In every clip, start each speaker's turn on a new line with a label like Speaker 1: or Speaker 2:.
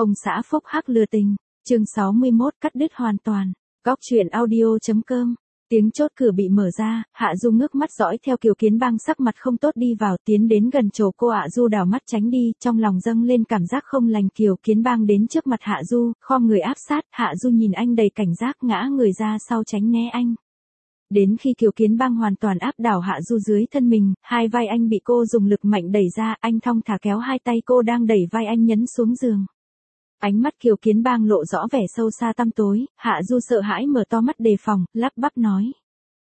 Speaker 1: Ông xã phúc hắc lừa tình, chương 61 cắt đứt hoàn toàn. Góc truyện audio.com. Tiếng chốt cửa bị mở ra, Hạ Du ngước mắt dõi theo Kiều Kiến Bang sắc mặt không tốt đi vào, tiến đến gần chỗ cô. Hạ Du đảo mắt tránh đi, trong lòng dâng lên cảm giác không lành. Kiều Kiến Bang đến trước mặt Hạ Du, khom người áp sát, Hạ Du nhìn anh đầy cảnh giác, ngã người ra sau tránh né anh. Đến khi Kiều Kiến Bang hoàn toàn áp đảo Hạ Du dưới thân mình, hai vai anh bị cô dùng lực mạnh đẩy ra, anh thong thả kéo hai tay cô đang đẩy vai anh nhấn xuống giường. Ánh mắt Kiều Kiến Bang lộ rõ vẻ sâu xa tăm tối, Hạ Du sợ hãi mở to mắt đề phòng, lắp bắp nói.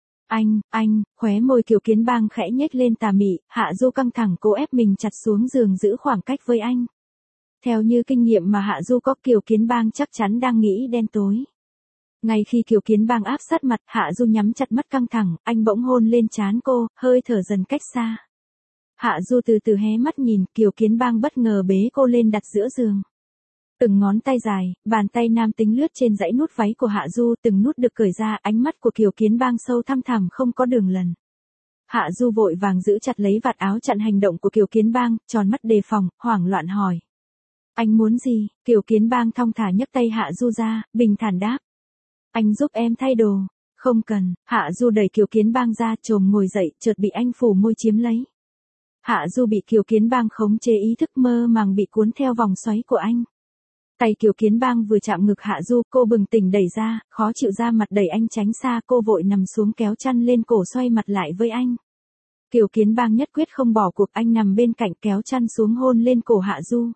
Speaker 1: Anh, khóe môi Kiều Kiến Bang khẽ nhếch lên tà mị, Hạ Du căng thẳng cố ép mình chặt xuống giường giữ khoảng cách với anh. Theo như kinh nghiệm mà Hạ Du có, Kiều Kiến Bang chắc chắn đang nghĩ đen tối. Ngay khi Kiều Kiến Bang áp sát mặt, Hạ Du nhắm chặt mắt căng thẳng, anh bỗng hôn lên trán cô, hơi thở dần cách xa. Hạ Du từ từ hé mắt nhìn, Kiều Kiến Bang bất ngờ bế cô lên đặt giữa giường. Từng ngón tay dài, bàn tay nam tính lướt trên dãy nút váy của Hạ Du, từng nút được cởi ra, ánh mắt của Kiều Kiến Bang sâu thăm thẳm không có đường lần. Hạ Du vội vàng giữ chặt lấy vạt áo chặn hành động của Kiều Kiến Bang, tròn mắt đề phòng, hoảng loạn hỏi. Anh muốn gì? Kiều Kiến Bang thong thả nhấc tay Hạ Du ra, bình thản đáp. Anh giúp em thay đồ. Không cần. Hạ Du đẩy Kiều Kiến Bang ra, chồm ngồi dậy, chợt bị anh phủ môi chiếm lấy. Hạ Du bị Kiều Kiến Bang khống chế ý thức, mơ màng bị cuốn theo vòng xoáy của anh. Tay Kiều Kiến Bang vừa chạm ngực Hạ Du, cô bừng tỉnh đẩy ra, khó chịu ra mặt đẩy anh tránh xa, cô vội nằm xuống kéo chăn lên cổ xoay mặt lại với anh. Kiều Kiến Bang nhất quyết không bỏ cuộc, anh nằm bên cạnh kéo chăn xuống hôn lên cổ Hạ Du.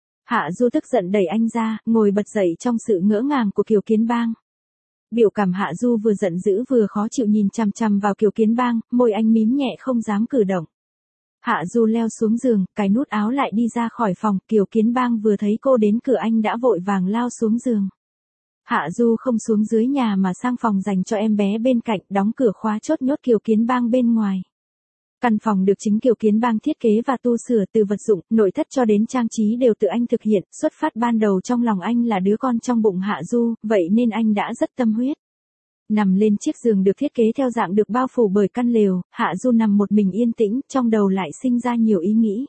Speaker 1: Hạ Du tức giận đẩy anh ra, ngồi bật dậy trong sự ngỡ ngàng của Kiều Kiến Bang. Biểu cảm Hạ Du vừa giận dữ vừa khó chịu nhìn chằm chằm vào Kiều Kiến Bang, môi anh mím nhẹ không dám cử động. Hạ Du leo xuống giường, cài nút áo lại đi ra khỏi phòng, Kiều Kiến Bang vừa thấy cô đến cửa anh đã vội vàng lao xuống giường. Hạ Du không xuống dưới nhà mà sang phòng dành cho em bé bên cạnh, đóng cửa khóa chốt nhốt Kiều Kiến Bang bên ngoài. Căn phòng được chính Kiều Kiến Bang thiết kế và tu sửa, từ vật dụng, nội thất cho đến trang trí đều tự anh thực hiện, xuất phát ban đầu trong lòng anh là đứa con trong bụng Hạ Du, vậy nên anh đã rất tâm huyết. Nằm lên chiếc giường được thiết kế theo dạng được bao phủ bởi căn lều, Hạ Du nằm một mình yên tĩnh, trong đầu lại sinh ra nhiều ý nghĩ.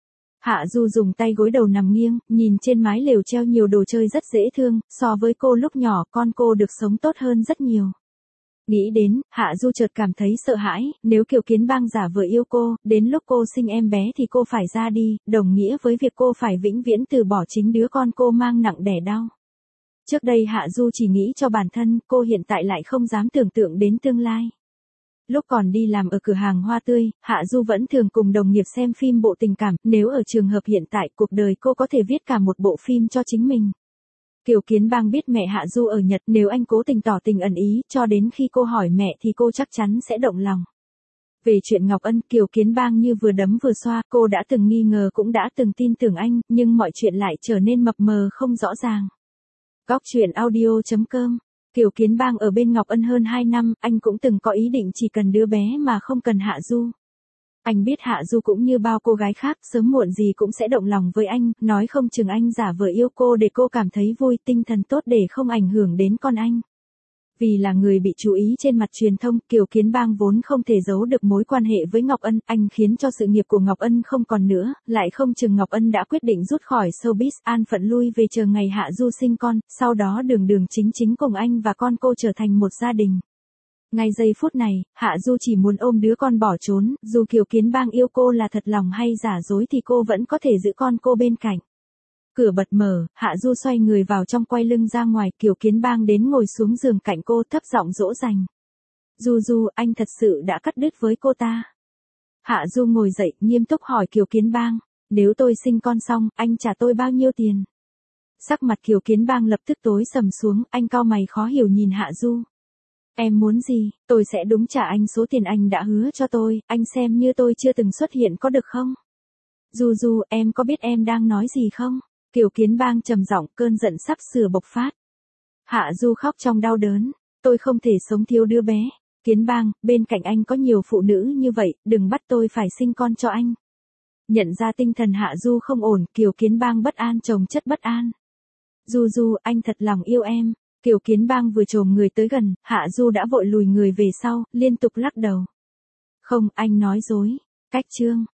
Speaker 1: Hạ Du dùng tay gối đầu nằm nghiêng, nhìn trên mái lều treo nhiều đồ chơi rất dễ thương, so với cô lúc nhỏ, con cô được sống tốt hơn rất nhiều. Nghĩ đến, Hạ Du chợt cảm thấy sợ hãi, nếu Kiều Kiến Bang giả vờ yêu cô, đến lúc cô sinh em bé thì cô phải ra đi, đồng nghĩa với việc cô phải vĩnh viễn từ bỏ chính đứa con cô mang nặng đẻ đau. Trước đây Hạ Du chỉ nghĩ cho bản thân, cô hiện tại lại không dám tưởng tượng đến tương lai. Lúc còn đi làm ở cửa hàng hoa tươi, Hạ Du vẫn thường cùng đồng nghiệp xem phim bộ tình cảm, nếu ở trường hợp hiện tại, cuộc đời cô có thể viết cả một bộ phim cho chính mình. Kiều Kiến Bang biết mẹ Hạ Du ở Nhật, nếu anh cố tình tỏ tình ẩn ý, cho đến khi cô hỏi mẹ thì cô chắc chắn sẽ động lòng. Về chuyện Ngọc Ân, Kiều Kiến Bang như vừa đấm vừa xoa, cô đã từng nghi ngờ cũng đã từng tin tưởng anh, nhưng mọi chuyện lại trở nên mập mờ không rõ ràng. Góc truyện audio.com. Kiều Kiến Bang ở bên Ngọc Ân hơn 2 năm, anh cũng từng có ý định chỉ cần đứa bé mà không cần Hạ Du. Anh biết Hạ Du cũng như bao cô gái khác, sớm muộn gì cũng sẽ động lòng với anh, nói không chừng anh giả vờ yêu cô để cô cảm thấy vui, tinh thần tốt để không ảnh hưởng đến con anh. Vì là người bị chú ý trên mặt truyền thông, Kiều Kiến Bang vốn không thể giấu được mối quan hệ với Ngọc Ân, anh khiến cho sự nghiệp của Ngọc Ân không còn nữa, lại không chừng Ngọc Ân đã quyết định rút khỏi showbiz, an phận lui về chờ ngày Hạ Du sinh con, sau đó đường đường chính chính cùng anh và con cô trở thành một gia đình. Ngay giây phút này, Hạ Du chỉ muốn ôm đứa con bỏ trốn, dù Kiều Kiến Bang yêu cô là thật lòng hay giả dối thì cô vẫn có thể giữ con cô bên cạnh. Cửa bật mở, Hạ Du xoay người vào trong quay lưng ra ngoài, Kiều Kiến Bang đến ngồi xuống giường cạnh cô thấp giọng dỗ dành. Du, anh thật sự đã cắt đứt với cô ta. Hạ Du ngồi dậy, nghiêm túc hỏi Kiều Kiến Bang, nếu tôi sinh con xong, anh trả tôi bao nhiêu tiền? Sắc mặt Kiều Kiến Bang lập tức tối sầm xuống, anh cau mày khó hiểu nhìn Hạ Du. Em muốn gì, tôi sẽ đúng trả anh số tiền anh đã hứa cho tôi, anh xem như tôi chưa từng xuất hiện có được không? Du, em có biết em đang nói gì không? Kiều Kiến Bang trầm giọng, cơn giận sắp sửa bộc phát. Hạ Du khóc trong đau đớn, tôi không thể sống thiếu đứa bé. Kiến Bang, bên cạnh anh có nhiều phụ nữ như vậy, đừng bắt tôi phải sinh con cho anh. Nhận ra tinh thần Hạ Du không ổn, Kiều Kiến Bang bất an chồng chất bất an. Du, anh thật lòng yêu em. Kiều Kiến Bang vừa chồm người tới gần, Hạ Du đã vội lùi người về sau, liên tục lắc đầu. Không, anh nói dối. Cách chương.